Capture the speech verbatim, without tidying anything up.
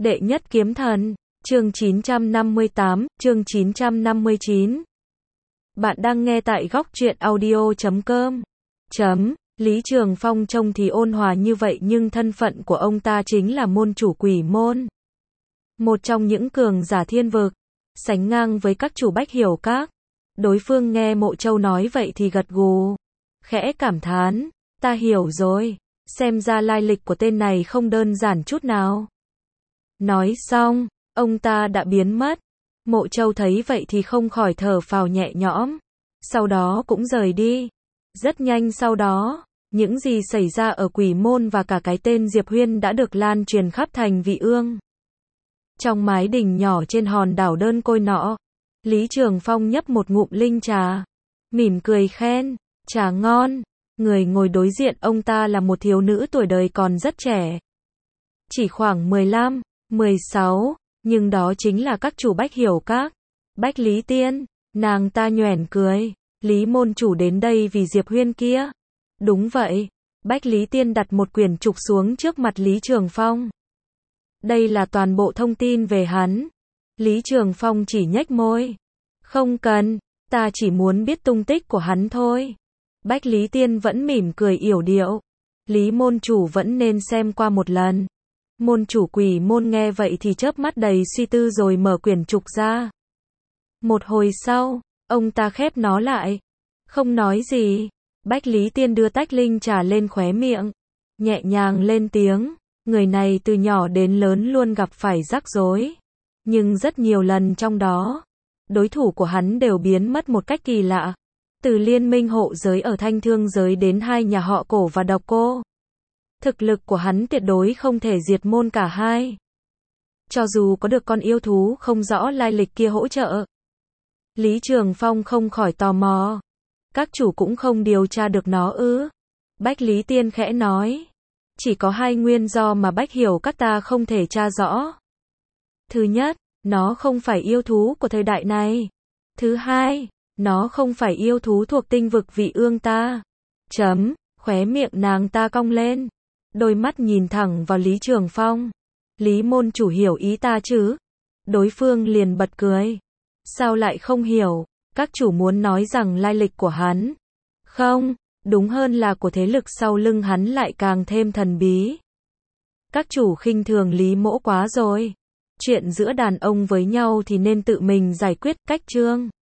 Đệ nhất kiếm thần, chương chín trăm năm mươi tám, chương chín trăm năm mươi chín. Bạn đang nghe tại góc truyện audio chấm com. Chấm, Lý Trường Phong trông thì ôn hòa như vậy nhưng thân phận của ông ta chính là môn chủ quỷ môn. Một trong những cường giả thiên vực, sánh ngang với các chủ bách hiểu các. Đối phương nghe Mộ Châu nói vậy thì gật gù, khẽ cảm thán, ta hiểu rồi, xem ra lai lịch của tên này không đơn giản chút nào. Nói xong, ông ta đã biến mất. Mộ Châu thấy vậy thì không khỏi thở phào nhẹ nhõm, sau đó cũng rời đi. Rất nhanh sau đó, những gì xảy ra ở Quỷ Môn và cả cái tên Diệp Huyên đã được lan truyền khắp thành Vị Ương. Trong mái đình nhỏ trên hòn đảo đơn côi nọ, Lý Trường Phong nhấp một ngụm linh trà, mỉm cười khen, trà ngon. Người ngồi đối diện ông ta là một thiếu nữ tuổi đời còn rất trẻ, chỉ khoảng mười lăm, mười sáu, nhưng đó chính là các chủ bách hiểu các, Bách Lý Tiên. Nàng ta nhoẻn cười, Lý môn chủ đến đây vì Diệp Huyên kia. Đúng vậy. Bách Lý Tiên đặt một quyển trục xuống trước mặt Lý Trường Phong. Đây là toàn bộ thông tin về hắn. Lý Trường Phong chỉ nhếch môi. Không cần, ta chỉ muốn biết tung tích của hắn thôi. Bách Lý Tiên vẫn mỉm cười yểu điệu. Lý môn chủ vẫn nên xem qua một lần. Môn chủ Quỷ Môn nghe vậy thì chớp mắt đầy suy tư rồi mở quyển trục ra. Một hồi sau, ông ta khép nó lại, không nói gì. Bách Lý Tiên đưa tách linh trà lên khóe miệng, nhẹ nhàng lên tiếng, người này từ nhỏ đến lớn luôn gặp phải rắc rối, nhưng rất nhiều lần trong đó, đối thủ của hắn đều biến mất một cách kỳ lạ. Từ liên minh hộ giới ở Thanh Thương giới đến hai nhà họ Cổ và Độc Cô, thực lực của hắn tuyệt đối không thể diệt môn cả hai. Cho dù có được con yêu thú không rõ lai lịch kia hỗ trợ, Lý Trường Phong không khỏi tò mò. Các chủ cũng không điều tra được nó ư? Bách Lý Tiên khẽ nói. Chỉ có hai nguyên do mà Bách hiểu các ta không thể tra rõ. Thứ nhất, nó không phải yêu thú của thời đại này. Thứ hai, nó không phải yêu thú thuộc tinh vực Vị Ương ta. Chấm, khóe miệng nàng ta cong lên. Đôi mắt nhìn thẳng vào Lý Trường Phong. Lý môn chủ hiểu ý ta chứ? Đối phương liền bật cười. Sao lại không hiểu? Các chủ muốn nói rằng lai lịch của hắn, không, đúng hơn là của thế lực sau lưng hắn lại càng thêm thần bí. Các chủ khinh thường Lý mỗ quá rồi. Chuyện giữa đàn ông với nhau thì nên tự mình giải quyết. Cách chương